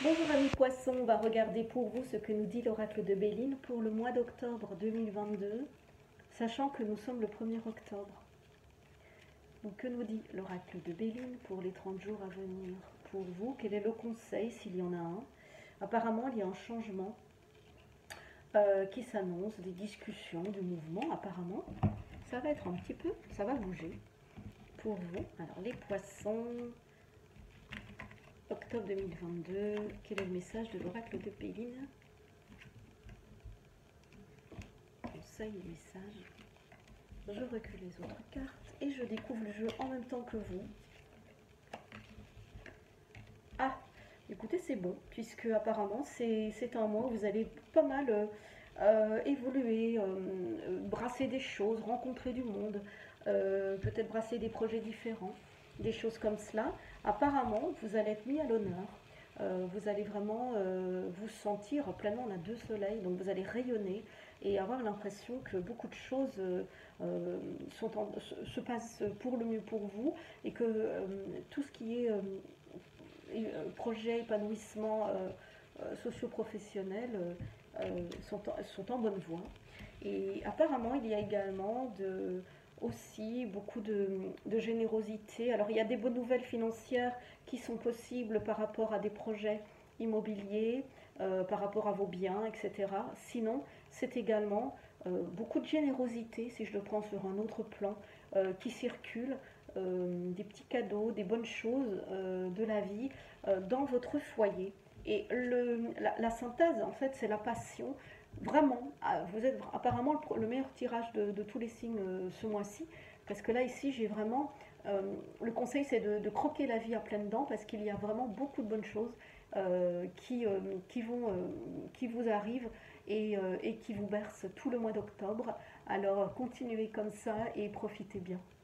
Bonjour amis poissons, on va regarder pour vous ce que nous dit l'oracle de Béline pour le mois d'octobre 2022, sachant que nous sommes le 1er octobre. Donc que nous dit l'oracle de Béline pour les 30 jours à venir pour vous? Quel est le conseil s'il y en a un? Apparemment il y a un changement qui s'annonce, des discussions, du mouvement apparemment. Ça va être un petit peu, ça va bouger pour vous. Alors les poissons... Octobre 2022, quel est le message de l'oracle de Béline? Conseil et message. Je recule les autres cartes et je découvre le jeu en même temps que vous. Ah, écoutez, c'est bon, puisque apparemment c'est un mois où vous allez pas mal évoluer, brasser des choses, rencontrer du monde, peut-être brasser des projets différents, des choses comme cela. Apparemment, vous allez être mis à l'honneur. Vous allez vraiment vous sentir pleinement, on a deux soleils, donc vous allez rayonner et avoir l'impression que beaucoup de choses se passent pour le mieux pour vous et que tout ce qui est projet, épanouissement socio-professionnel sont en bonne voie. Et apparemment, il y a également aussi beaucoup de générosité. Alors, il y a des bonnes nouvelles financières qui sont possibles par rapport à des projets immobiliers, par rapport à vos biens, etc. Sinon, c'est également beaucoup de générosité, si je le prends sur un autre plan, qui circule, des petits cadeaux, des bonnes choses de la vie dans votre foyer. Et la synthèse, en fait, c'est la passion. Vraiment, vous êtes apparemment le meilleur tirage de tous les signes ce mois-ci. Parce que là, ici, j'ai vraiment... le conseil, c'est de croquer la vie à pleines dents parce qu'il y a vraiment beaucoup de bonnes choses qui vous arrivent et qui vous bercent tout le mois d'octobre. Alors, continuez comme ça et profitez bien.